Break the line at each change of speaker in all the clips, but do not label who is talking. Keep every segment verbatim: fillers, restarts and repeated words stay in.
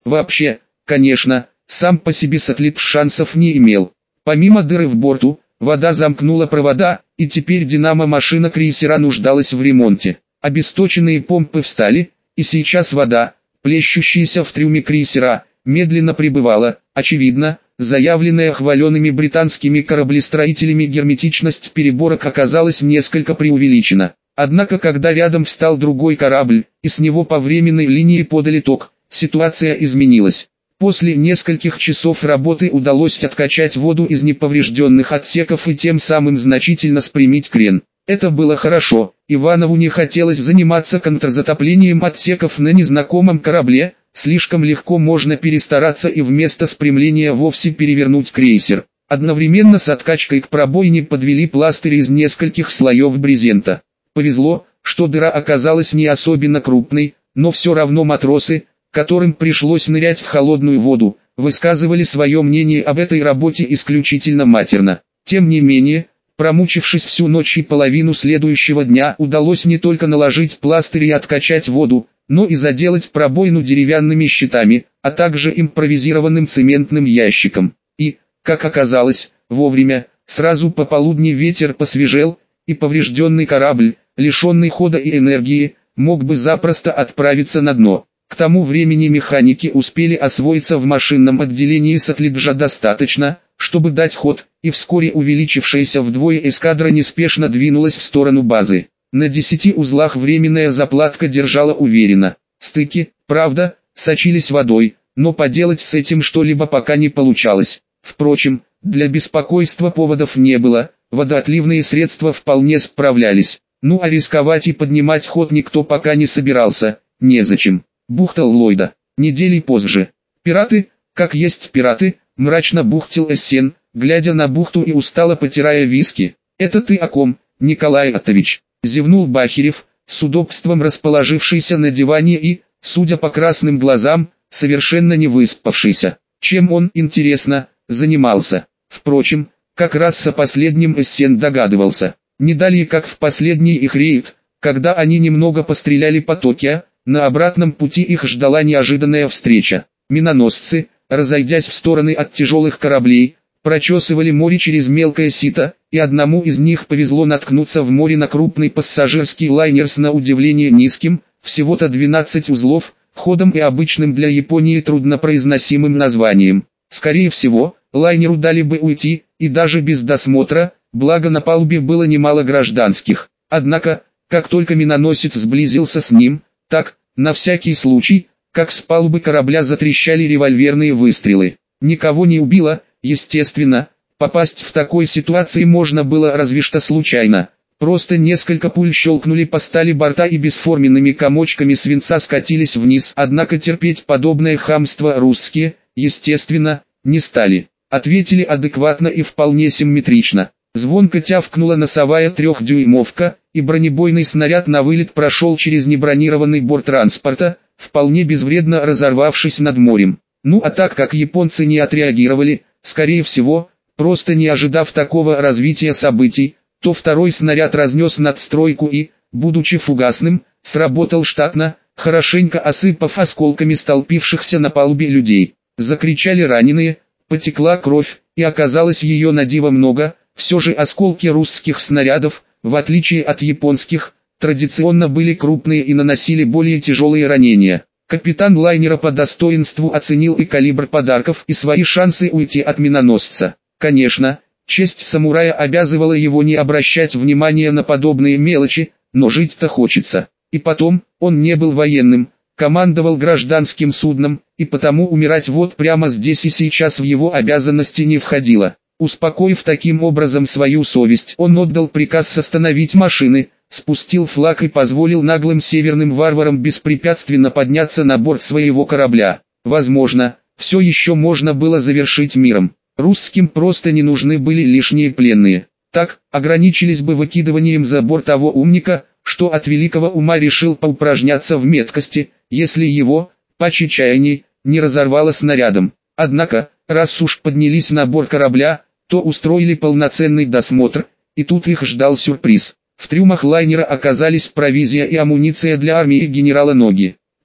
Вообще, конечно, сам по себе сателлит шансов не имел. Помимо дыры в борту, вода замкнула провода, и теперь динамо-машина крейсера нуждалась в ремонте. Обесточенные помпы встали, и сейчас вода, плещущаяся в трюме крейсера, медленно прибывала. Очевидно, заявленная хваленными британскими кораблестроителями герметичность переборок оказалась несколько преувеличена. Однако когда рядом встал другой корабль, и с него по временной линии подали ток, ситуация изменилась. После нескольких часов работы удалось откачать воду из неповрежденных отсеков и тем самым значительно спрямить крен. Это было хорошо, Иванову не хотелось заниматься контрзатоплением отсеков на незнакомом корабле, слишком легко можно перестараться и вместо спрямления вовсе перевернуть крейсер. Одновременно с откачкой к пробоине подвели пластырь из нескольких слоев брезента. Повезло, что дыра оказалась не особенно крупной, но все равно матросы, которым пришлось нырять в холодную воду, высказывали свое мнение об этой работе исключительно матерно. Тем не менее, промучившись всю ночь и половину следующего дня, удалось не только наложить пластырь и откачать воду, но и заделать пробоину деревянными щитами, а также импровизированным цементным ящиком. И, как оказалось, вовремя, сразу пополудни ветер посвежел, и поврежденный корабль, лишенный хода и энергии, мог бы запросто отправиться на дно. К тому времени механики успели освоиться в машинном отделении сателлиджа достаточно, чтобы дать ход, и вскоре увеличившаяся вдвое эскадра неспешно двинулась в сторону базы. На десяти узлах временная заплатка держала уверенно. Стыки, правда, сочились водой, но поделать с этим что-либо пока не получалось. Впрочем, для беспокойства поводов не было, водоотливные средства вполне справлялись. Ну а рисковать и поднимать ход никто пока не собирался, незачем. Бухта Ллойда. Недели позже. Пираты, как есть пираты, мрачно бухтил Эссен, глядя на бухту и устало потирая виски. «Это ты о ком, Николай Оттович?» — зевнул Бахерев, с удобством расположившийся на диване и, судя по красным глазам, совершенно не выспавшийся. Чем он, интересно, занимался? Впрочем, как раз со последним Эссен догадывался. Не далее как в последний их рейд, когда они немного постреляли по Токио, на обратном пути их ждала неожиданная встреча. Миноносцы, разойдясь в стороны от тяжелых кораблей, прочесывали море через мелкое сито, и одному из них повезло наткнуться в море на крупный пассажирский лайнер с на удивление низким, всего-то двенадцать узлов, ходом и обычным для Японии труднопроизносимым названием. Скорее всего, лайнеру дали бы уйти, и даже без досмотра, благо на палубе было немало гражданских. Однако, как только миноносец сблизился с ним, так, на всякий случай, как с палубы корабля затрещали револьверные выстрелы. Никого не убило, естественно, попасть в такой ситуации можно было разве что случайно. Просто несколько пуль щелкнули по стали борта и бесформенными комочками свинца скатились вниз. Однако терпеть подобное хамство русские, естественно, не стали. Ответили адекватно и вполне симметрично. Звонко тявкнула носовая трехдюймовка, и бронебойный снаряд на вылет прошел через небронированный борт транспорта, вполне безвредно разорвавшись над морем. Ну а так как японцы не отреагировали, скорее всего, просто не ожидав такого развития событий, то второй снаряд разнес надстройку и, будучи фугасным, сработал штатно, хорошенько осыпав осколками столпившихся на палубе людей. Закричали раненые, потекла кровь, и оказалось ее на диво много. Все же осколки русских снарядов, в отличие от японских, традиционно были крупные и наносили более тяжелые ранения. Капитан лайнера по достоинству оценил и калибр подарков, и свои шансы уйти от миноносца. Конечно, честь самурая обязывала его не обращать внимания на подобные мелочи, но жить-то хочется. И потом, он не был военным, командовал гражданским судном, и потому умирать вот прямо здесь и сейчас в его обязанности не входило. Успокоив таким образом свою совесть, он отдал приказ остановить машины, спустил флаг и позволил наглым северным варварам беспрепятственно подняться на борт своего корабля. Возможно, все еще можно было завершить миром. Русским просто не нужны были лишние пленные. Так, ограничились бы выкидыванием за борт того умника, что от великого ума решил поупражняться в меткости, если его, по чаяний, не разорвало снарядом. Однако, раз уж поднялись на борт корабля, то устроили полноценный досмотр, и тут их ждал сюрприз. В трюмах лайнера оказались провизия и амуниция для армии генерала Ноги.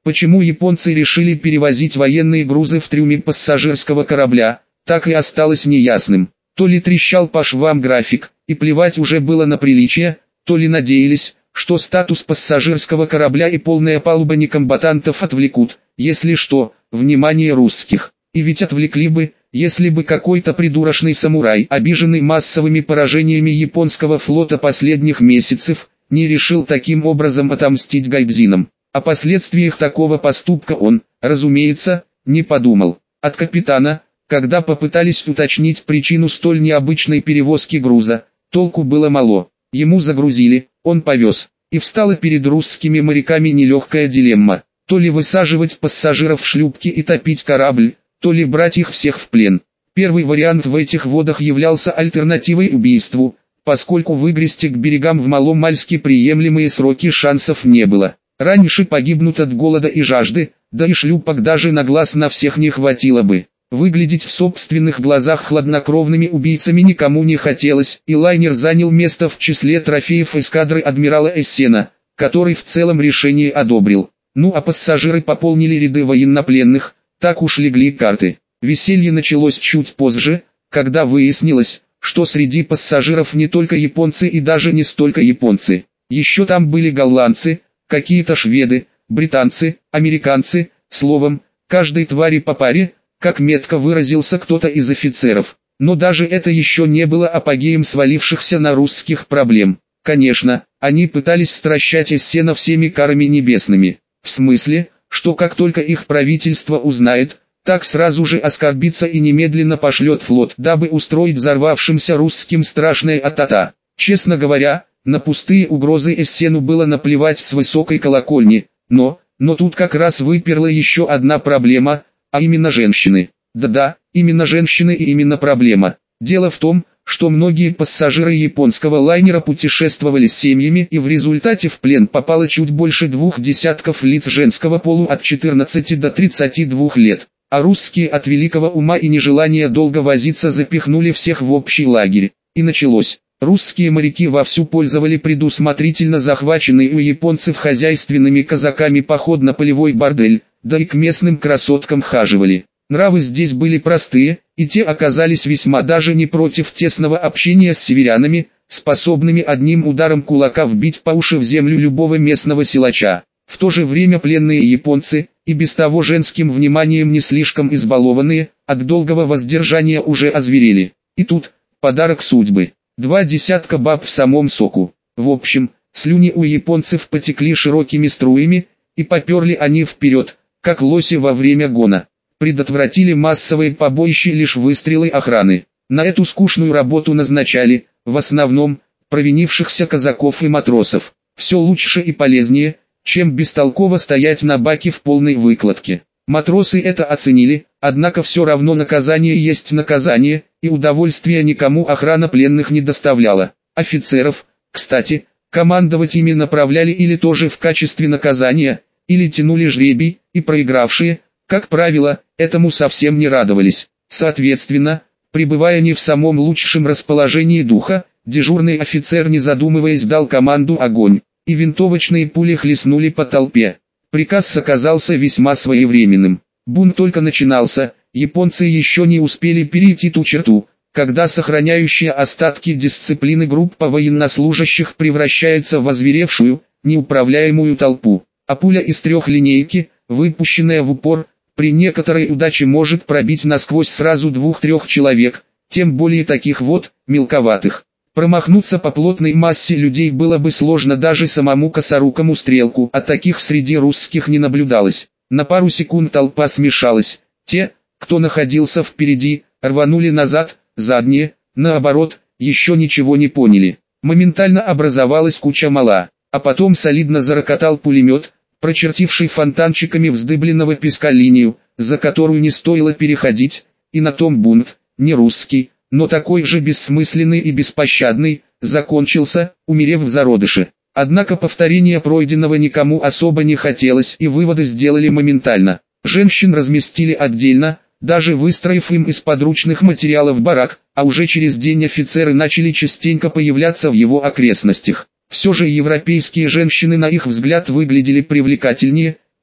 Почему японцы решили перевозить военные грузы в трюме пассажирского корабля, так и осталось неясным. То ли трещал по швам график, и плевать уже было на приличие, то ли надеялись, что статус пассажирского корабля и полная палуба некомбатантов отвлекут, если что, внимание русских. И ведь отвлекли бы, если бы какой-то придурочный самурай, обиженный массовыми поражениями японского флота последних месяцев, не решил таким образом отомстить гайдзинам. О последствиях такого поступка он, разумеется, не подумал. От капитана, когда попытались уточнить причину столь необычной перевозки груза, толку было мало. Ему загрузили, он повез, и встала перед русскими моряками нелегкая дилемма. То ли высаживать пассажиров в шлюпки и топить корабль, то ли брать их всех в плен. Первый вариант в этих водах являлся альтернативой убийству, поскольку выгрести к берегам в маломальски приемлемые сроки шансов не было. Раньше погибнут от голода и жажды, да и шлюпок даже на глаз на всех не хватило бы. Выглядеть в собственных глазах хладнокровными убийцами никому не хотелось, и лайнер занял место в числе трофеев эскадры адмирала Эссена, который в целом решение одобрил. Ну а пассажиры пополнили ряды военнопленных, так уж легли карты. Веселье началось чуть позже, когда выяснилось, что среди пассажиров не только японцы и даже не столько японцы. Еще там были голландцы, какие-то шведы, британцы, американцы, словом, каждой твари по паре, как метко выразился кто-то из офицеров. Но даже это еще не было апогеем свалившихся на русских проблем. Конечно, они пытались стращать Эссена всеми карами небесными. В смысле, что как только их правительство узнает, так сразу же оскорбится и немедленно пошлет флот, дабы устроить взорвавшимся русским страшное атата. Честно говоря, на пустые угрозы Эссену было наплевать с высокой колокольни, но, но тут как раз выперла еще одна проблема, а именно женщины. Да-да, именно женщины и именно проблема. Дело в том, что многие пассажиры японского лайнера путешествовали с семьями, и в результате в плен попало чуть больше двух десятков лиц женского полу от четырнадцати до тридцати двух лет. А русские от великого ума и нежелания долго возиться запихнули всех в общий лагерь. И началось. Русские моряки вовсю пользовали предусмотрительно захваченный у японцев хозяйственными казаками поход на полевой бордель, да и к местным красоткам хаживали. Нравы здесь были простые, и те оказались весьма даже не против тесного общения с северянами, способными одним ударом кулака вбить по уши в землю любого местного силача. В то же время пленные японцы, и без того женским вниманием не слишком избалованные, от долгого воздержания уже озверели. И тут, подарок судьбы. Два десятка баб в самом соку. В общем, слюни у японцев потекли широкими струями, и поперли они вперед, как лоси во время гона. Предотвратили массовые побоища лишь выстрелы охраны. На эту скучную работу назначали, в основном, провинившихся казаков и матросов. Все лучше и полезнее, чем бестолково стоять на баке в полной выкладке. Матросы это оценили, однако все равно наказание есть наказание, и удовольствия никому охрана пленных не доставляла. Офицеров, кстати, командовать ими направляли или тоже в качестве наказания, или тянули жребий, и проигравшие, как правило, этому совсем не радовались. Соответственно, пребывая не в самом лучшем расположении духа, дежурный офицер, не задумываясь, дал команду «Огонь», и винтовочные пули хлестнули по толпе. Приказ оказался весьма своевременным. Бунт только начинался, японцы еще не успели перейти ту черту, когда сохраняющая остатки дисциплины группа военнослужащих превращается в озверевшую, неуправляемую толпу. А пуля из трехлинейки, выпущенная в упор, при некоторой удаче может пробить насквозь сразу двух-трех человек, тем более таких вот, мелковатых. Промахнуться по плотной массе людей было бы сложно даже самому косорукому стрелку, а таких среди русских не наблюдалось. На пару секунд толпа смешалась. Те, кто находился впереди, рванули назад, задние, наоборот, еще ничего не поняли. Моментально образовалась куча мала, а потом солидно зарокотал пулемет, прочертивший фонтанчиками вздыбленного песка линию, за которую не стоило переходить, и на том бунт, не русский, но такой же бессмысленный и беспощадный, закончился, умерев в зародыше. Однако повторения пройденного никому особо не хотелось, и выводы сделали моментально. Женщин разместили отдельно, даже выстроив им из подручных материалов барак, а уже через день офицеры начали частенько появляться в его окрестностях. Все же европейские женщины на их взгляд выглядели привлекательнее,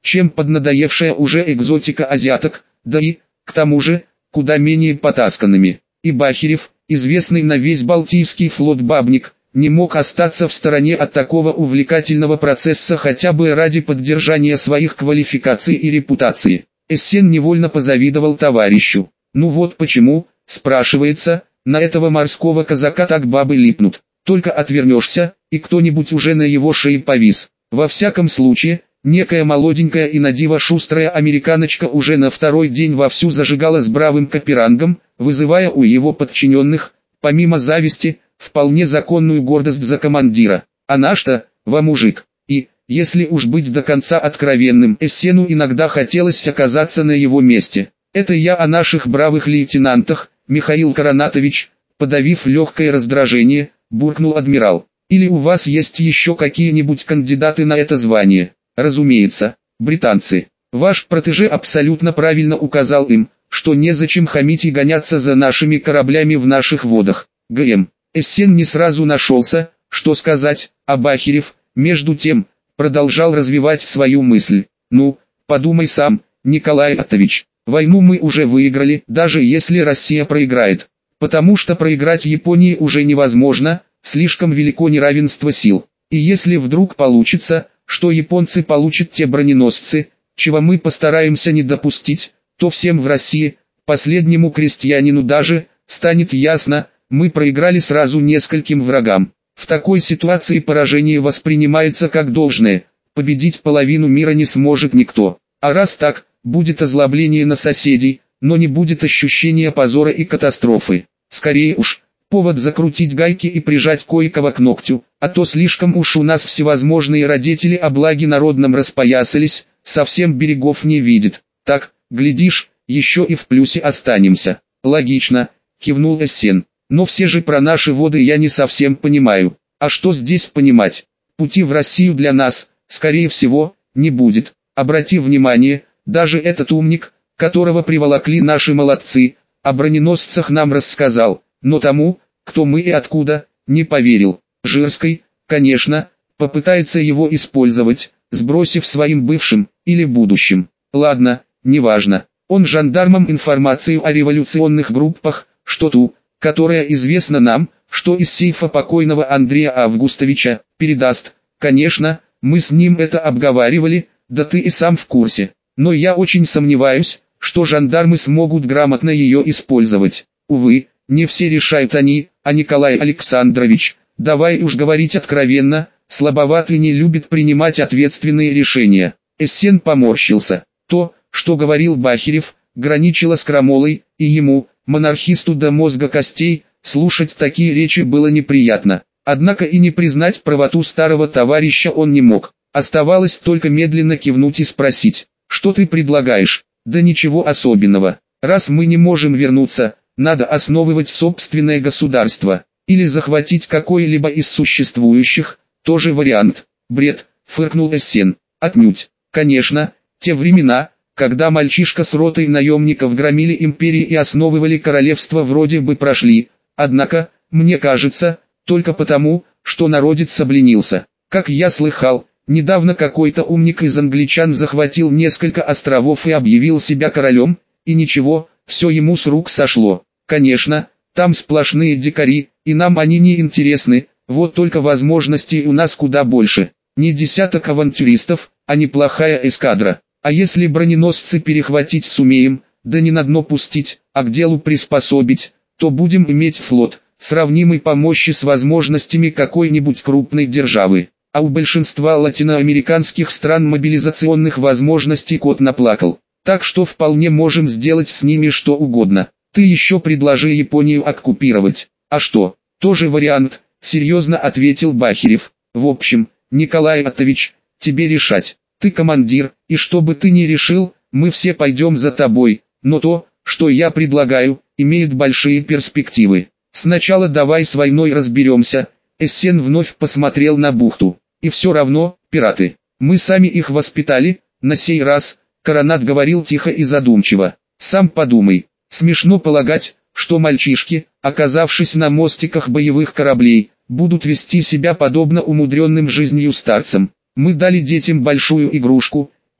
чем поднадоевшая уже экзотика азиаток, да и, к тому же, куда менее потасканными. И Бахирев, известный на весь Балтийский флот бабник, не мог остаться в стороне от такого увлекательного процесса хотя бы ради поддержания своих квалификаций и репутации. Эссен невольно позавидовал товарищу. Ну вот почему, спрашивается, на этого морского казака так бабы липнут. Только отвернешься, и кто-нибудь уже на его шее повис. Во всяком случае, некая молоденькая и надиво шустрая американочка уже на второй день вовсю зажигала с бравым Каперангом, вызывая у его подчиненных, помимо зависти, вполне законную гордость за командира. А наш-то, во мужик. И, если уж быть до конца откровенным, Эссену иногда хотелось оказаться на его месте. Это я о наших бравых лейтенантах, Михаил Коронатович, подавив легкое раздражение, буркнул адмирал. Или у вас есть еще какие-нибудь кандидаты на это звание? Разумеется, британцы. Ваш протеже абсолютно правильно указал им, что незачем хамить и гоняться за нашими кораблями в наших водах. ГМ. Эссен не сразу нашелся, что сказать, а Бахирев, между тем, продолжал развивать свою мысль. Ну, подумай сам, Николай Оттович, войну мы уже выиграли, даже если Россия проиграет. Потому что проиграть Японии уже невозможно, слишком велико неравенство сил. И если вдруг получится, что японцы получат те броненосцы, чего мы постараемся не допустить, то всем в России, последнему крестьянину даже, станет ясно, мы проиграли сразу нескольким врагам. В такой ситуации поражение воспринимается как должное, победить половину мира не сможет никто. А раз так, будет озлобление на соседей, но не будет ощущения позора и катастрофы. Скорее уж, повод закрутить гайки и прижать кое-кого к ногтю, а то слишком уж у нас всевозможные родители о благе народном распоясались, совсем берегов не видят. Так, глядишь, еще и в плюсе останемся. Логично, кивнул Эссен. Но все же про наши воды я не совсем понимаю. А что здесь понимать? Пути в Россию для нас, скорее всего, не будет. Обрати внимание, даже этот умник, которого приволокли наши молодцы, о броненосцах нам рассказал, но тому, кто мы и откуда, не поверил. Жирской, конечно, попытается его использовать, сбросив своим бывшим, или будущим. Ладно, неважно. Он жандармам информацию о революционных группах, что ту, которая известна нам, что из сейфа покойного Андрея Августовича, передаст. Конечно, мы с ним это обговаривали, да ты и сам в курсе. Но я очень сомневаюсь, что жандармы смогут грамотно ее использовать. Увы, не все решают они, а Николай Александрович, давай уж говорить откровенно, слабоватый не любит принимать ответственные решения. Эссен поморщился. То, что говорил Бахирев, граничило с крамолой, и ему, монархисту до мозга костей, слушать такие речи было неприятно. Однако и не признать правоту старого товарища он не мог. Оставалось только медленно кивнуть и спросить, что ты предлагаешь? Да ничего особенного. Раз мы не можем вернуться, надо основывать собственное государство, или захватить какой-либо из существующих, тоже вариант. Бред, фыркнул Эссен. Отнюдь. Конечно, те времена, когда мальчишка с ротой наемников громили империи и основывали королевство, вроде бы прошли, однако, мне кажется, только потому, что народец обленился. Как я слыхал, недавно какой-то умник из англичан захватил несколько островов и объявил себя королем, и ничего, все ему с рук сошло. Конечно, там сплошные дикари, и нам они не интересны, вот только возможностей у нас куда больше. Не десяток авантюристов, а неплохая эскадра. А если броненосцы перехватить сумеем, да не на дно пустить, а к делу приспособить, то будем иметь флот, сравнимый по мощи с возможностями какой-нибудь крупной державы. А у большинства латиноамериканских стран мобилизационных возможностей кот наплакал. Так что вполне можем сделать с ними что угодно. Ты еще предложи Японию оккупировать. А что, тоже вариант, серьезно ответил Бахирев. В общем, Николай Оттович, тебе решать. Ты командир, и что бы ты ни решил, мы все пойдем за тобой, но то, что я предлагаю, имеет большие перспективы. Сначала давай с войной разберемся. Эссен вновь посмотрел на бухту. И все равно, пираты, мы сами их воспитали, на сей раз, Коронат говорил тихо и задумчиво. Сам подумай, смешно полагать, что мальчишки, оказавшись на мостиках боевых кораблей, будут вести себя подобно умудренным жизнью старцам. Мы дали детям большую игрушку,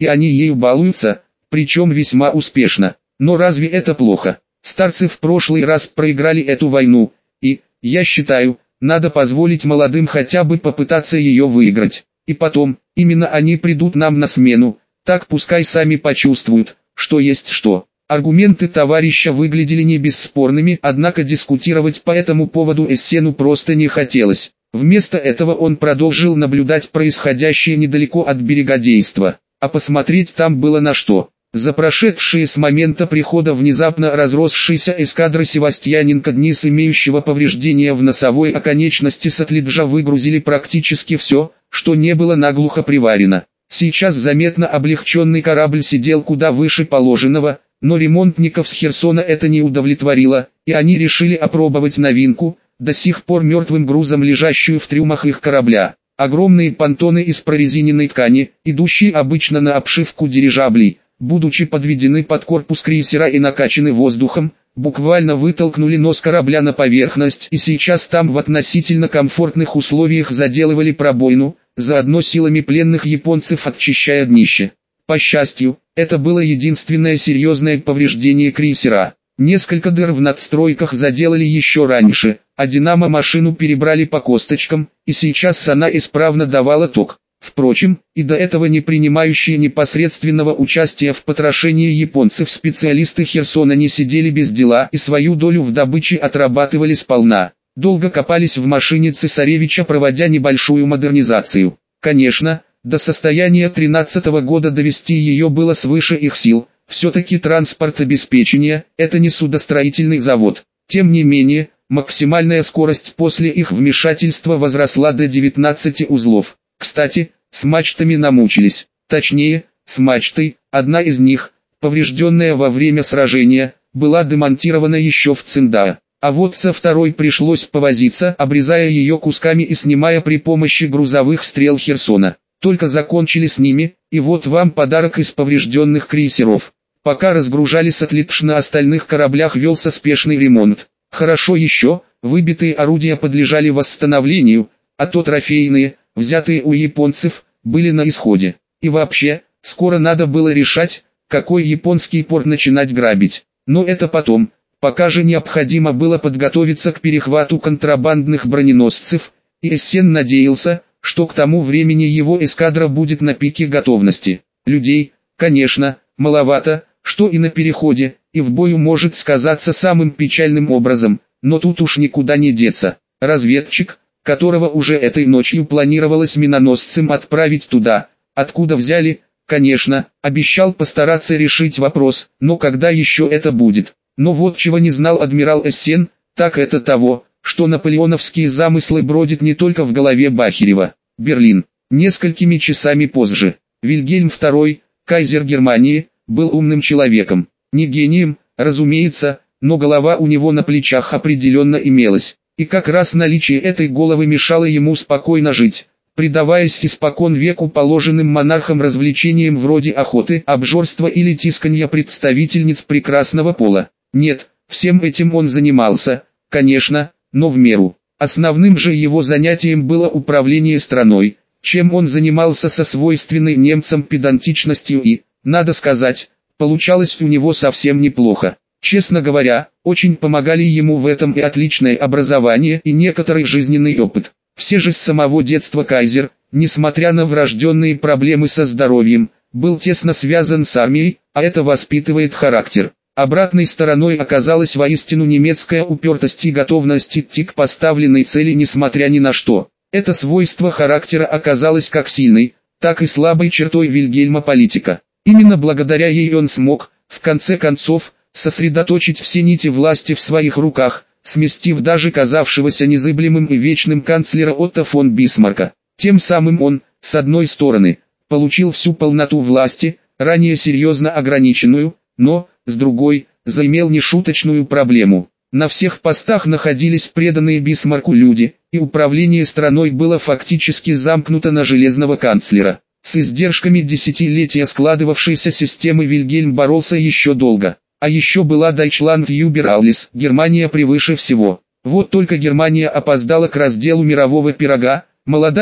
и они ею балуются, причем весьма успешно. Но разве это плохо? Старцы в прошлый раз проиграли эту войну, и, я считаю, надо позволить молодым хотя бы попытаться ее выиграть. И потом, именно они придут нам на смену, так пускай сами почувствуют, что есть что. Аргументы товарища выглядели не бесспорными, однако дискутировать по этому поводу Эссену просто не хотелось. Вместо этого он продолжил наблюдать происходящее недалеко от берега действа, а посмотреть там было на что. За прошедшие с момента прихода внезапно разросшейся эскадры Севастьяненко дни с имеющего повреждения в носовой оконечности Сатлиджа выгрузили практически все, что не было наглухо приварено. Сейчас заметно облегченный корабль сидел куда выше положенного, но ремонтников с Херсона это не удовлетворило, и они решили опробовать новинку, до сих пор мертвым грузом лежащую в трюмах их корабля. Огромные понтоны из прорезиненной ткани, идущие обычно на обшивку дирижаблей, будучи подведены под корпус крейсера и накачаны воздухом, буквально вытолкнули нос корабля на поверхность и сейчас там в относительно комфортных условиях заделывали пробоину, заодно силами пленных японцев очищая днище. По счастью, это было единственное серьезное повреждение крейсера. Несколько дыр в надстройках заделали еще раньше, а динамо-машину перебрали по косточкам, и сейчас она исправно давала ток. Впрочем, и до этого не принимающие непосредственного участия в потрошении японцев специалисты Херсона не сидели без дела и свою долю в добыче отрабатывали сполна. Долго копались в машине цесаревича, проводя небольшую модернизацию. Конечно, до состояния тринадцатого года довести ее было свыше их сил. Все-таки транспорт обеспечения – это не судостроительный завод. Тем не менее, максимальная скорость после их вмешательства возросла до девятнадцати узлов. Кстати, с мачтами намучились. Точнее, с мачтой, одна из них, поврежденная во время сражения, была демонтирована еще в Циндаа. А вот со второй пришлось повозиться, обрезая ее кусками и снимая при помощи грузовых стрел Херсона. Только закончили с ними, и вот вам подарок из поврежденных крейсеров. Пока разгружали Сатлидж, на остальных кораблях велся спешный ремонт. Хорошо еще, выбитые орудия подлежали восстановлению, а то трофейные, взятые у японцев, были на исходе. И вообще, скоро надо было решать, какой японский порт начинать грабить. Но это потом, пока же необходимо было подготовиться к перехвату контрабандных броненосцев, и Эссен надеялся, что к тому времени его эскадра будет на пике готовности. Людей, конечно, маловато, что и на переходе, и в бою может сказаться самым печальным образом, но тут уж никуда не деться. Разведчик, которого уже этой ночью планировалось миноносцем отправить туда, откуда взяли, конечно, обещал постараться решить вопрос, но когда еще это будет? Но вот чего не знал адмирал Эссен, так это того, что наполеоновские замыслы бродят не только в голове Бахерева. Берлин. Несколькими часами позже. Вильгельм второй, кайзер Германии, был умным человеком. Не гением, разумеется, но голова у него на плечах определенно имелась. И как раз наличие этой головы мешало ему спокойно жить, предаваясь испокон веку положенным монархам развлечениям вроде охоты, обжорства или тисканья представительниц прекрасного пола. Нет, всем этим он занимался, конечно, но в меру. Основным же его занятием было управление страной, чем он занимался со свойственной немцам педантичностью и, надо сказать, получалось у него совсем неплохо. Честно говоря, очень помогали ему в этом и отличное образование, и некоторый жизненный опыт. Все же с самого детства кайзер, несмотря на врожденные проблемы со здоровьем, был тесно связан с армией, а это воспитывает характер. Обратной стороной оказалась воистину немецкая упертость и готовность идти к поставленной цели несмотря ни на что. Это свойство характера оказалось как сильной, так и слабой чертой Вильгельма-политика. Именно благодаря ей он смог, в конце концов, сосредоточить все нити власти в своих руках, сместив даже казавшегося незыблемым и вечным канцлера Отто фон Бисмарка. Тем самым он, с одной стороны, получил всю полноту власти, ранее серьезно ограниченную, но, с другой, заимел нешуточную проблему. На всех постах находились преданные Бисмарку люди, и управление страной было фактически замкнуто на железного канцлера. С издержками десятилетия складывавшейся системы Вильгельм боролся еще долго. А еще была Deutschland über alles, Германия превыше всего. Вот только Германия опоздала к разделу мирового пирога, молодая,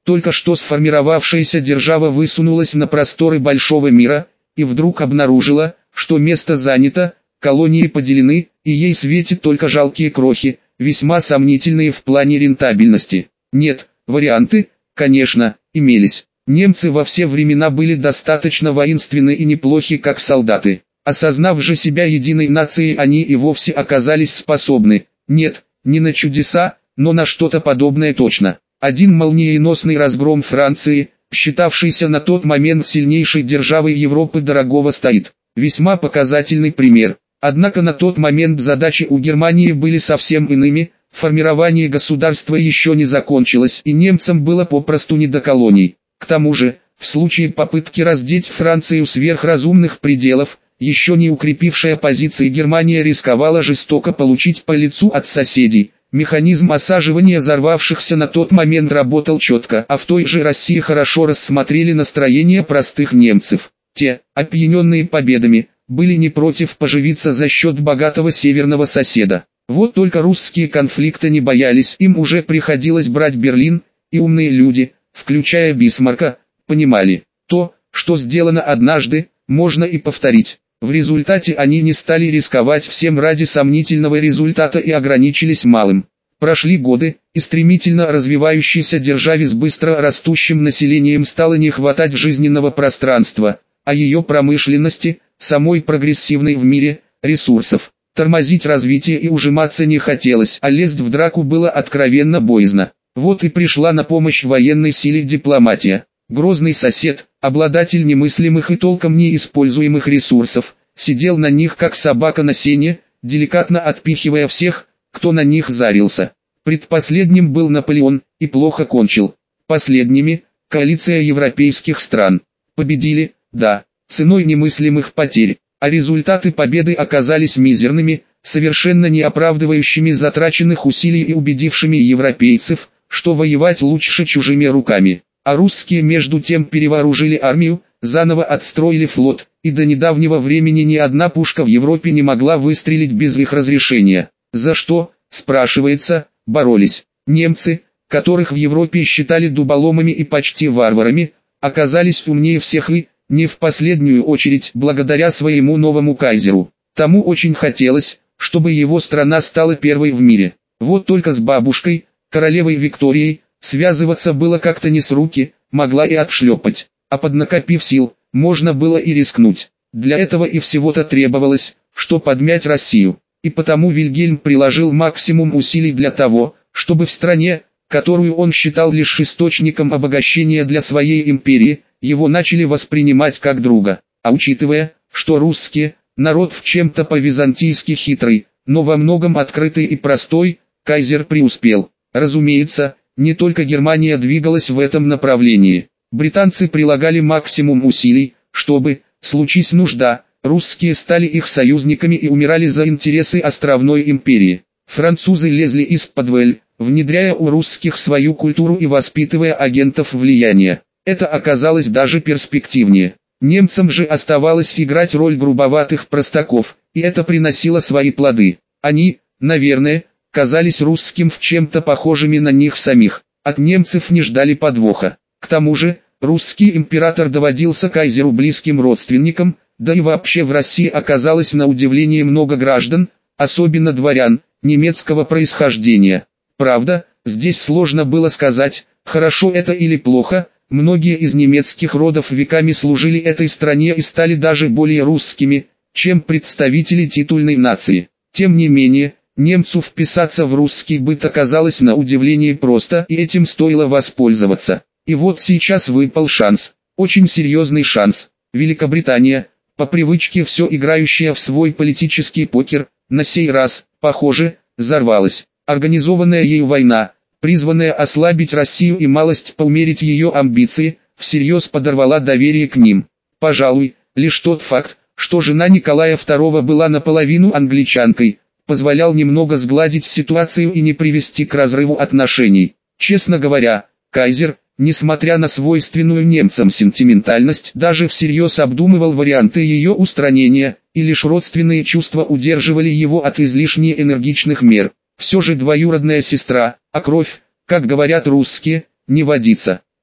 Только что сформировавшаяся держава высунулась на просторы большого мира, и вдруг обнаружила, что место занято, колонии поделены, и ей светят только жалкие крохи, весьма сомнительные в плане рентабельности. Нет, варианты, конечно, имелись. Немцы во все времена были достаточно воинственны и неплохи как солдаты. Осознав же себя единой нацией, они и вовсе оказались способны, нет, не на чудеса, но на что-то подобное точно. Один молниеносный разгром Франции, считавшейся на тот момент сильнейшей державой Европы, дорогого стоит. Весьма показательный пример. Однако на тот момент задачи у Германии были совсем иными, формирование государства еще не закончилось и немцам было попросту не до колоний. К тому же, в случае попытки раздеть Францию сверхразумных пределов, еще не укрепившая позиции Германия рисковала жестоко получить по лицу от соседей. Механизм осаживания взорвавшихся на тот момент работал четко, а в той же России хорошо рассмотрели настроения простых немцев. Те, опьяненные победами, были не против поживиться за счет богатого северного соседа. Вот только русские конфликта не боялись, им уже приходилось брать Берлин, и умные люди, включая Бисмарка, понимали, то, что сделано однажды, можно и повторить. В результате они не стали рисковать всем ради сомнительного результата и ограничились малым. Прошли годы, и стремительно развивающейся державе с быстро растущим населением стало не хватать жизненного пространства, а ее промышленности, самой прогрессивной в мире, ресурсов. Тормозить развитие и ужиматься не хотелось, а лезть в драку было откровенно боязно. Вот и пришла на помощь военной силе дипломатия. Грозный сосед, обладатель немыслимых и толком неиспользуемых ресурсов, сидел на них как собака на сене, деликатно отпихивая всех, кто на них зарился. Предпоследним был Наполеон, и плохо кончил. Последними – коалиция европейских стран. Победили, да, ценой немыслимых потерь, а результаты победы оказались мизерными, совершенно не оправдывающими затраченных усилий и убедившими европейцев, что воевать лучше чужими руками. А русские между тем перевооружили армию, заново отстроили флот, и до недавнего времени ни одна пушка в Европе не могла выстрелить без их разрешения. За что, спрашивается, боролись? Немцы, которых в Европе считали дуболомами и почти варварами, оказались умнее всех и, не в последнюю очередь, благодаря своему новому кайзеру. Тому очень хотелось, чтобы его страна стала первой в мире. Вот только с бабушкой, королевой Викторией, связываться было как-то не с руки, могла и отшлепать. А поднакопив сил, можно было и рискнуть. Для этого и всего-то требовалось, что подмять Россию. И потому Вильгельм приложил максимум усилий для того, чтобы в стране, которую он считал лишь источником обогащения для своей империи, его начали воспринимать как друга. А учитывая, что русские, народ в чем-то по-византийски хитрый, но во многом открытый и простой, кайзер преуспел. Разумеется, не только Германия двигалась в этом направлении. Британцы прилагали максимум усилий, чтобы, случись нужда, русские стали их союзниками и умирали за интересы островной империи. Французы лезли из-под, внедряя у русских свою культуру и воспитывая агентов влияния. Это оказалось даже перспективнее. Немцам же оставалось играть роль грубоватых простаков, и это приносило свои плоды. Они, наверное, казались русским в чем-то похожими на них самих. От немцев не ждали подвоха. К тому же, русский император доводился кайзеру близким родственникам, да и вообще в России оказалось на удивление много граждан, особенно дворян, немецкого происхождения. Правда, здесь сложно было сказать, хорошо это или плохо. Многие из немецких родов веками служили этой стране и стали даже более русскими, чем представители титульной нации. Тем не менее, немцу вписаться в русский быт оказалось на удивление просто, и этим стоило воспользоваться. И вот сейчас выпал шанс, очень серьезный шанс. Великобритания, по привычке все играющая в свой политический покер, на сей раз, похоже, взорвалась. Организованная ею война, призванная ослабить Россию и малость поумерить ее амбиции, всерьез подорвала доверие к ним. Пожалуй, лишь тот факт, что жена Николая второго была наполовину англичанкой, позволял немного сгладить ситуацию и не привести к разрыву отношений. Честно говоря, кайзер, несмотря на свойственную немцам сентиментальность, даже всерьез обдумывал варианты ее устранения, и лишь родственные чувства удерживали его от излишне энергичных мер. Все же двоюродная сестра, а кровь, как говорят русские, не водится.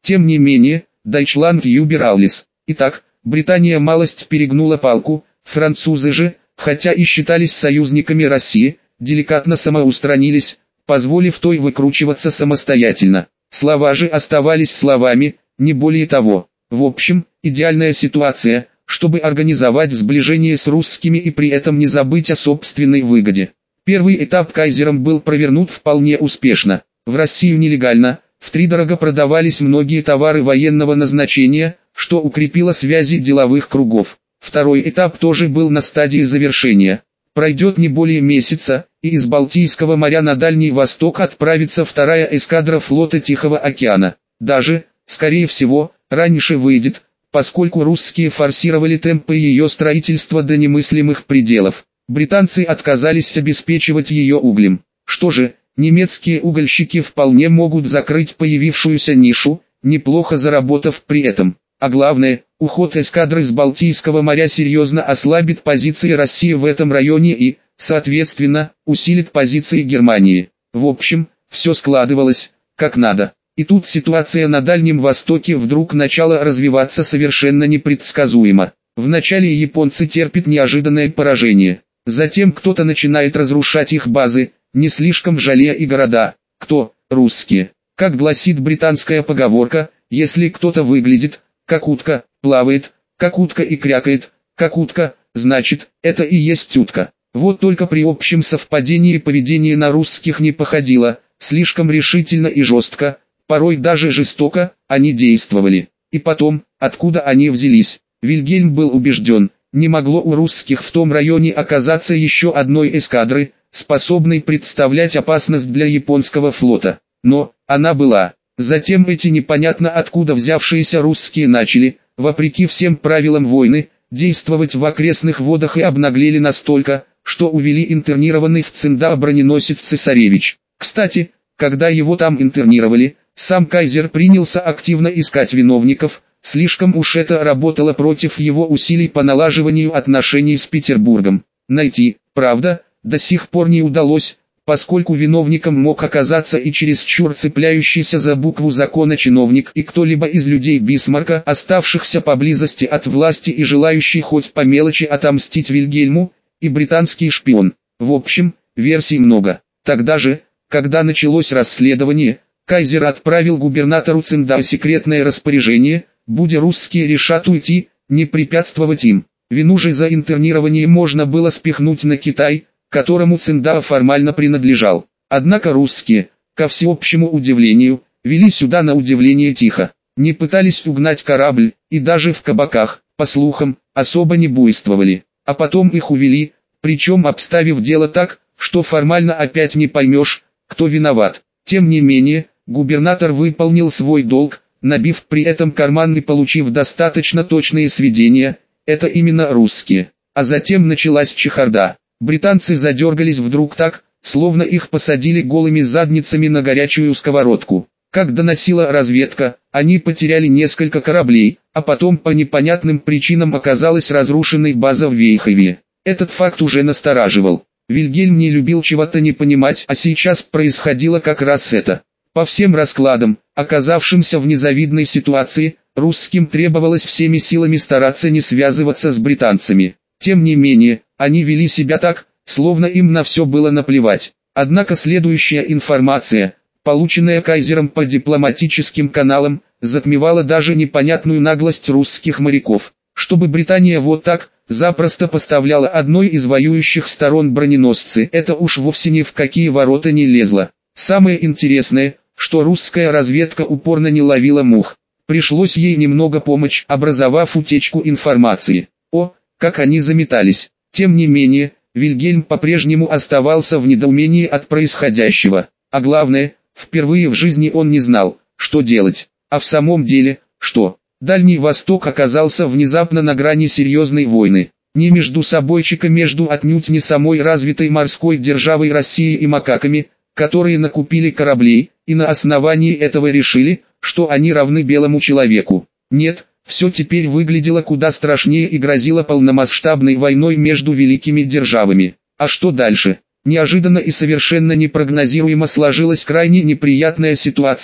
Тем не менее, Deutschland über alles. Итак, Британия малость перегнула палку, французы же, хотя и считались союзниками России, деликатно самоустранились, позволив той выкручиваться самостоятельно. Слова же оставались словами, не более того. В общем, идеальная ситуация, чтобы организовать сближение с русскими и при этом не забыть о собственной выгоде. Первый этап кайзером был провернут вполне успешно. В Россию нелегально, втридорого продавались многие товары военного назначения, что укрепило связи деловых кругов. Второй этап тоже был на стадии завершения. Пройдет не более месяца, и из Балтийского моря на Дальний Восток отправится вторая эскадра флота Тихого океана. Даже, скорее всего, раньше выйдет, поскольку русские форсировали темпы ее строительства до немыслимых пределов. Британцы отказались обеспечивать ее углем. Что же, немецкие угольщики вполне могут закрыть появившуюся нишу, неплохо заработав при этом. А главное, уход эскадры с Балтийского моря серьезно ослабит позиции России в этом районе и, соответственно, усилит позиции Германии. В общем, все складывалось, как надо. И тут ситуация на Дальнем Востоке вдруг начала развиваться совершенно непредсказуемо. Вначале японцы терпят неожиданное поражение. Затем кто-то начинает разрушать их базы, не слишком жалея и города. Кто? Русские. Как гласит британская поговорка, если кто-то выглядит, как утка, плавает, как утка и крякает, как утка, значит, это и есть утка. Вот только при общем совпадении поведение на русских не походило, слишком решительно и жестко, порой даже жестоко, они действовали. И потом, откуда они взялись? Вильгельм был убежден, не могло у русских в том районе оказаться еще одной эскадры, способной представлять опасность для японского флота. Но, она была. Затем эти непонятно откуда взявшиеся русские начали, вопреки всем правилам войны, действовать в окрестных водах и обнаглели настолько, что увели интернированный в Циндаа броненосец «Цесаревич». Кстати, когда его там интернировали, сам кайзер принялся активно искать виновников, слишком уж это работало против его усилий по налаживанию отношений с Петербургом. Найти, правда, до сих пор не удалось, поскольку виновником мог оказаться и чересчур цепляющийся за букву закона чиновник и кто-либо из людей Бисмарка, оставшихся поблизости от власти и желающий хоть по мелочи отомстить Вильгельму, и британский шпион. В общем, версий много. Тогда же, когда началось расследование, кайзер отправил губернатору Циндаа секретное распоряжение, будь русские решат уйти, не препятствовать им. Вину же за интернирование можно было спихнуть на Китай, которому Циндаа формально принадлежал. Однако русские, ко всеобщему удивлению, вели сюда на удивление тихо. Не пытались угнать корабль, и даже в кабаках, по слухам, особо не буйствовали. А потом их увели, причем обставив дело так, что формально опять не поймешь, кто виноват. Тем не менее, губернатор выполнил свой долг, набив при этом карман и получив достаточно точные сведения, это именно русские. А затем началась чехарда. Британцы задергались вдруг так, словно их посадили голыми задницами на горячую сковородку. Как доносила разведка, они потеряли несколько кораблей, а потом по непонятным причинам оказалась разрушенной база в Вейхове. Этот факт уже настораживал. Вильгельм не любил чего-то не понимать, а сейчас происходило как раз это. По всем раскладам, оказавшимся в незавидной ситуации, русским требовалось всеми силами стараться не связываться с британцами. Тем не менее, они вели себя так, словно им на все было наплевать. Однако следующая информация, полученная кайзером по дипломатическим каналам, затмевала даже непонятную наглость русских моряков. Чтобы Британия вот так, запросто поставляла одной из воюющих сторон броненосцы, это уж вовсе ни в какие ворота не лезло. Самое интересное, что русская разведка упорно не ловила мух. Пришлось ей немного помочь, образовав утечку информации. О, как они заметались. Тем не менее, Вильгельм по-прежнему оставался в недоумении от происходящего. А главное, впервые в жизни он не знал, что делать. А в самом деле, что? Дальний Восток оказался внезапно на грани серьезной войны. Не между собойчика, между отнюдь не самой развитой морской державой России и макаками, которые накупили кораблей, и на основании этого решили, что они равны белому человеку. Нет, все теперь выглядело куда страшнее и грозило полномасштабной войной между великими державами. А что дальше? Неожиданно и совершенно непрогнозируемо сложилась крайне неприятная ситуация,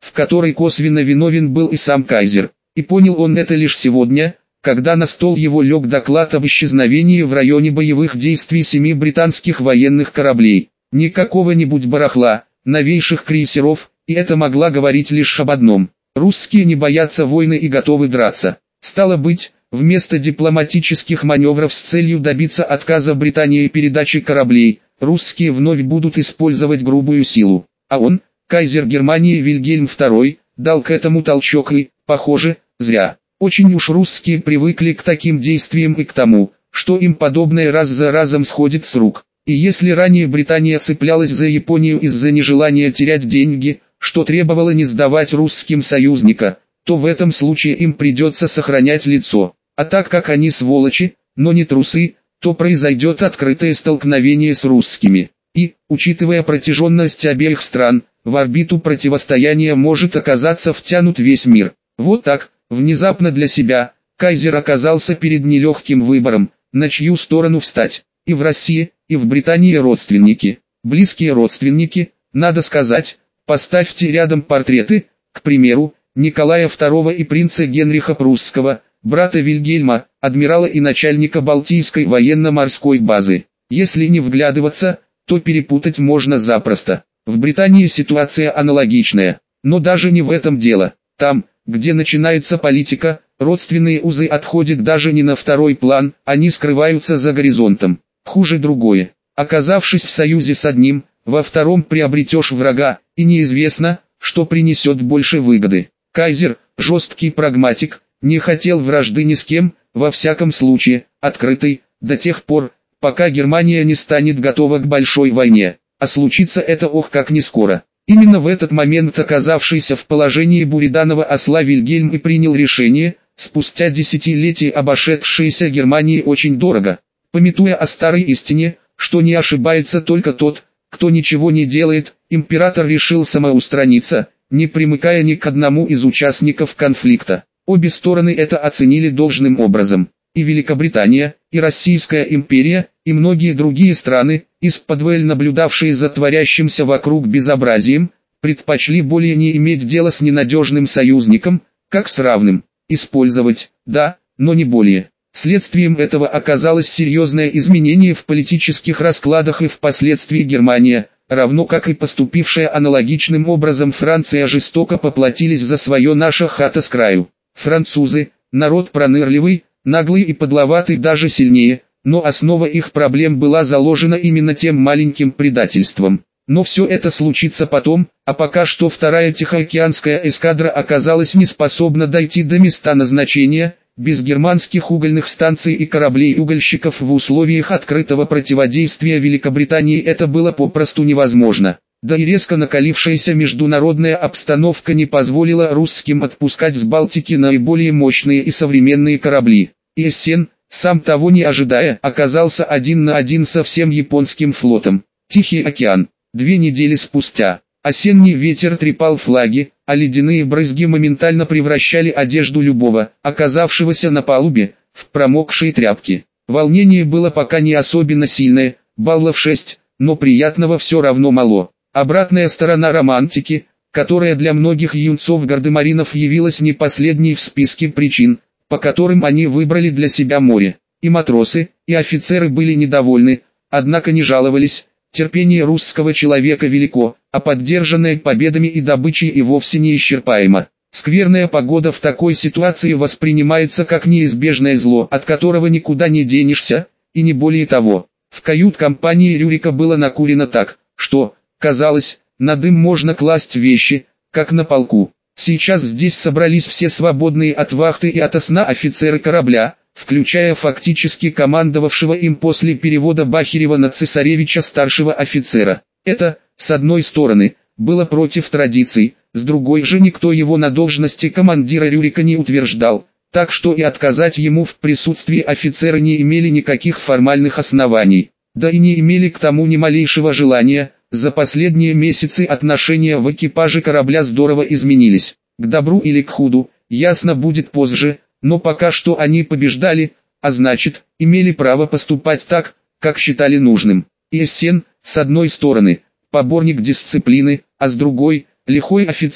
в которой косвенно виновен был и сам кайзер. И понял он это лишь сегодня, когда на стол его лег доклад об исчезновении в районе боевых действий семи британских военных кораблей. Не какого-нибудь барахла, новейших крейсеров, и это могла говорить лишь об одном. Русские не боятся войны и готовы драться. Стало быть, вместо дипломатических маневров с целью добиться отказа Британии передачи кораблей, русские вновь будут использовать грубую силу. А он, кайзер Германии Вильгельм второй, дал к этому толчок и, похоже, зря. Очень уж русские привыкли к таким действиям и к тому, что им подобное раз за разом сходит с рук. И если ранее Британия цеплялась за Японию из-за нежелания терять деньги, что требовало не сдавать русским союзника, то в этом случае им придется сохранять лицо. А так как они сволочи, но не трусы, то произойдет открытое столкновение с русскими. И, учитывая протяженность обеих стран, в орбиту противостояния может оказаться втянут весь мир. Вот так, внезапно для себя, кайзер оказался перед нелегким выбором, на чью сторону встать. И в России, и в Британии родственники, близкие родственники, надо сказать. Поставьте рядом портреты, к примеру, Николая второго и принца Генриха Прусского, брата Вильгельма, адмирала и начальника Балтийской военно-морской базы. Если не вглядываться, то перепутать можно запросто. В Британии ситуация аналогичная, но даже не в этом дело. Там, где начинается политика, родственные узы отходят даже не на второй план, они скрываются за горизонтом. Хуже другое. Оказавшись в союзе с одним, во втором приобретешь врага, и неизвестно, что принесет больше выгоды. Кайзер, жесткий прагматик, не хотел вражды ни с кем, во всяком случае, открытой, до тех пор, пока Германия не станет готова к большой войне. А случится это ох как не скоро. Именно в этот момент оказавшийся в положении буриданова осла Вильгельм и принял решение, спустя десятилетия обошедшееся Германии очень дорого. Памятуя о старой истине, что не ошибается только тот, кто ничего не делает, император решил самоустраниться, не примыкая ни к одному из участников конфликта. Обе стороны это оценили должным образом. И Великобритания, и Российская империя, и многие другие страны, исподволь наблюдавшие за творящимся вокруг безобразием, предпочли более не иметь дела с ненадежным союзником, как с равным. Использовать, да, но не более. Следствием этого оказалось серьезное изменение в политических раскладах и впоследствии Германия, равно как и поступившая аналогичным образом Франция, жестоко поплатились за свое «наша хата с краю». Французы, народ пронырливый, наглый и подловатый даже сильнее, но основа их проблем была заложена именно тем маленьким предательством. Но все это случится потом, а пока что вторая Тихоокеанская эскадра оказалась не способна дойти до места назначения. Без германских угольных станций и кораблей-угольщиков в условиях открытого противодействия Великобритании это было попросту невозможно. Да и резко накалившаяся международная обстановка не позволила русским отпускать с Балтики наиболее мощные и современные корабли. И Эссен, сам того не ожидая, оказался один на один со всем японским флотом. Тихий океан. Две недели спустя. Осенний ветер трепал флаги, а ледяные брызги моментально превращали одежду любого, оказавшегося на палубе, в промокшие тряпки. Волнение было пока не особенно сильное, баллов шесть, но приятного все равно мало. Обратная сторона романтики, которая для многих юнцов-гардемаринов явилась не последней в списке причин, по которым они выбрали для себя море. И матросы, и офицеры были недовольны, однако не жаловались. Терпение русского человека велико, а поддержанное победами и добычей и вовсе неисчерпаемо. Скверная погода в такой ситуации воспринимается как неизбежное зло, от которого никуда не денешься, и не более того. В кают-компании Рюрика было накурено так, что, казалось, на дым можно класть вещи, как на полку. Сейчас здесь собрались все свободные от вахты и ото сна офицеры корабля, включая фактически командовавшего им после перевода Бахирева на цесаревича старшего офицера. Это, с одной стороны, было против традиций, с другой же никто его на должности командира Рюрика не утверждал, так что и отказать ему в присутствии офицера не имели никаких формальных оснований, да и не имели к тому ни малейшего желания. За последние месяцы отношения в экипаже корабля здорово изменились, к добру или к худу, ясно будет позже. Но пока что они побеждали, а значит, имели право поступать так, как считали нужным. И Эссен, с одной стороны, поборник дисциплины, а с другой, лихой офицер,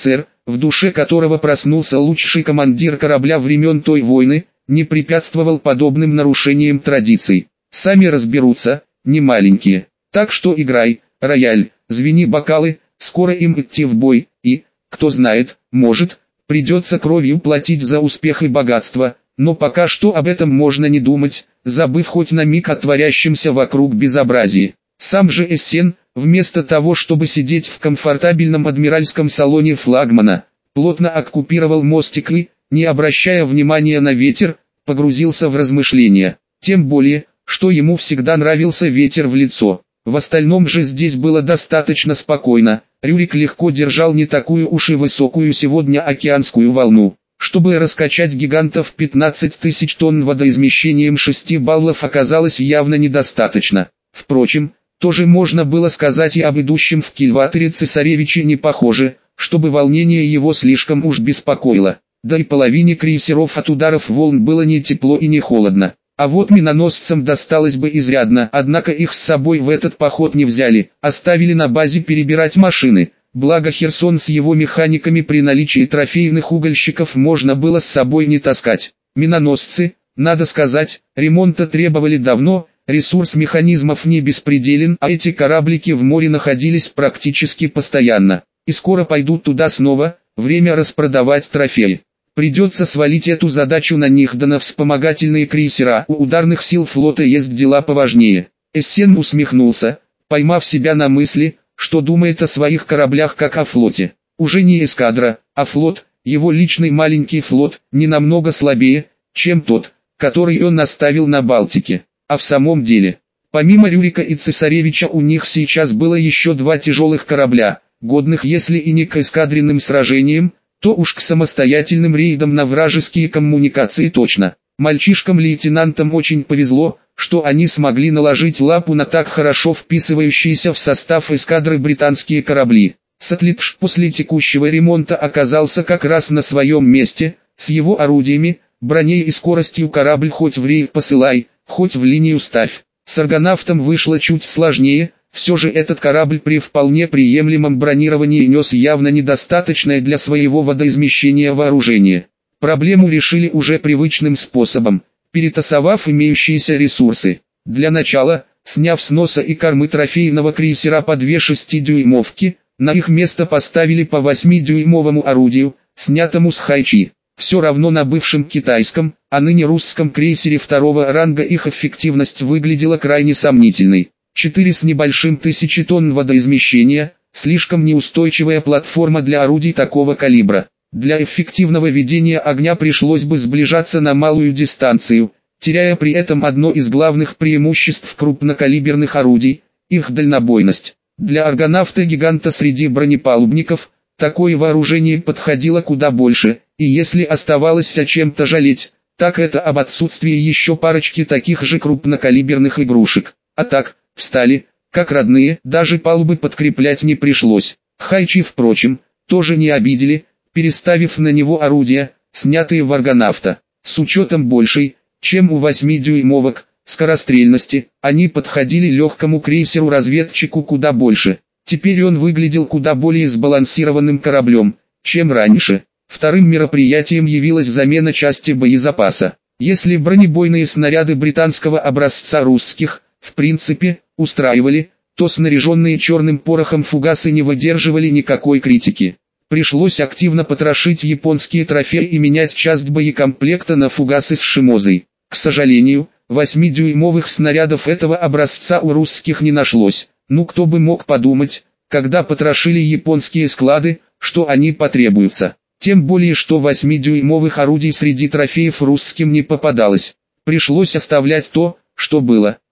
в душе которого проснулся лучший командир корабля времен той войны, не препятствовал подобным нарушениям традиций. Сами разберутся, не маленькие. Так что играй, рояль, звени бокалы, скоро им идти в бой, и, кто знает, может, придется кровью платить за успех и богатство, но пока что об этом можно не думать, забыв хоть на миг о творящемся вокруг безобразии. Сам же Эссен, вместо того чтобы сидеть в комфортабельном адмиральском салоне флагмана, плотно оккупировал мостик и, не обращая внимания на ветер, погрузился в размышления. Тем более, что ему всегда нравился ветер в лицо. В остальном же здесь было достаточно спокойно, Рюрик легко держал не такую уж и высокую сегодня океанскую волну. Чтобы раскачать гигантов пятнадцать тысяч тонн водоизмещением шести баллов оказалось явно недостаточно. Впрочем, тоже можно было сказать и об идущем в кильватере цесаревиче, не похоже, чтобы волнение его слишком уж беспокоило. Да и половине крейсеров от ударов волн было не тепло и не холодно. А вот миноносцам досталось бы изрядно, однако их с собой в этот поход не взяли, оставили на базе перебирать машины. Благо Херсон с его механиками при наличии трофейных угольщиков можно было с собой не таскать. Миноносцы, надо сказать, ремонта требовали давно, ресурс механизмов не беспределен, а эти кораблики в море находились практически постоянно. И скоро пойдут туда снова, время распродавать трофеи. Придется свалить эту задачу на них, да на вспомогательные крейсера. У ударных сил флота есть дела поважнее. Эссен усмехнулся, поймав себя на мысли, что думает о своих кораблях как о флоте. Уже не эскадра, а флот, его личный маленький флот, не намного слабее, чем тот, который он оставил на Балтике. А в самом деле, помимо Рюрика и Цесаревича у них сейчас было еще два тяжелых корабля, годных если и не к эскадренным сражениям, то уж к самостоятельным рейдам на вражеские коммуникации точно. Мальчишкам-лейтенантам очень повезло, что они смогли наложить лапу на так хорошо вписывающиеся в состав эскадры британские корабли. Сатлидж после текущего ремонта оказался как раз на своем месте, с его орудиями, броней и скоростью корабль хоть в рейд посылай, хоть в линию ставь. С аргонавтом вышло чуть сложнее. Все же этот корабль при вполне приемлемом бронировании нес явно недостаточное для своего водоизмещения вооружение. Проблему решили уже привычным способом, перетасовав имеющиеся ресурсы. Для начала, сняв с носа и кормы трофейного крейсера по две шестидюймовки, на их место поставили по восьмидюймовому орудию, снятому с Хайчи. Все равно на бывшем китайском, а ныне русском крейсере второго ранга их эффективность выглядела крайне сомнительной. Четыре с небольшим тысячи тонн водоизмещения, слишком неустойчивая платформа для орудий такого калибра. Для эффективного ведения огня пришлось бы сближаться на малую дистанцию, теряя при этом одно из главных преимуществ крупнокалиберных орудий – их дальнобойность. Для аргонавта-гиганта среди бронепалубников такое вооружение подходило куда больше, и если оставалось о чем-то жалеть, так это об отсутствии еще парочки таких же крупнокалиберных игрушек. А так, встали, как родные, даже палубы подкреплять не пришлось. Хайчи, впрочем, тоже не обидели, переставив на него орудия, снятые в аргонавта. С учетом большей, чем у восьмидюймовок, скорострельности, они подходили легкому крейсеру-разведчику куда больше. Теперь он выглядел куда более сбалансированным кораблем, чем раньше. Вторым мероприятием явилась замена части боезапаса. Если бронебойные снаряды британского образца русских, в принципе, устраивали, то снаряженные черным порохом фугасы не выдерживали никакой критики. Пришлось активно потрошить японские трофеи и менять часть боекомплекта на фугасы с шимозой. К сожалению, восьмидюймовых снарядов этого образца у русских не нашлось. Ну кто бы мог подумать, когда потрошили японские склады, что они потребуются. Тем более что восьмидюймовых орудий среди трофеев русским не попадалось. Пришлось оставлять то, что было.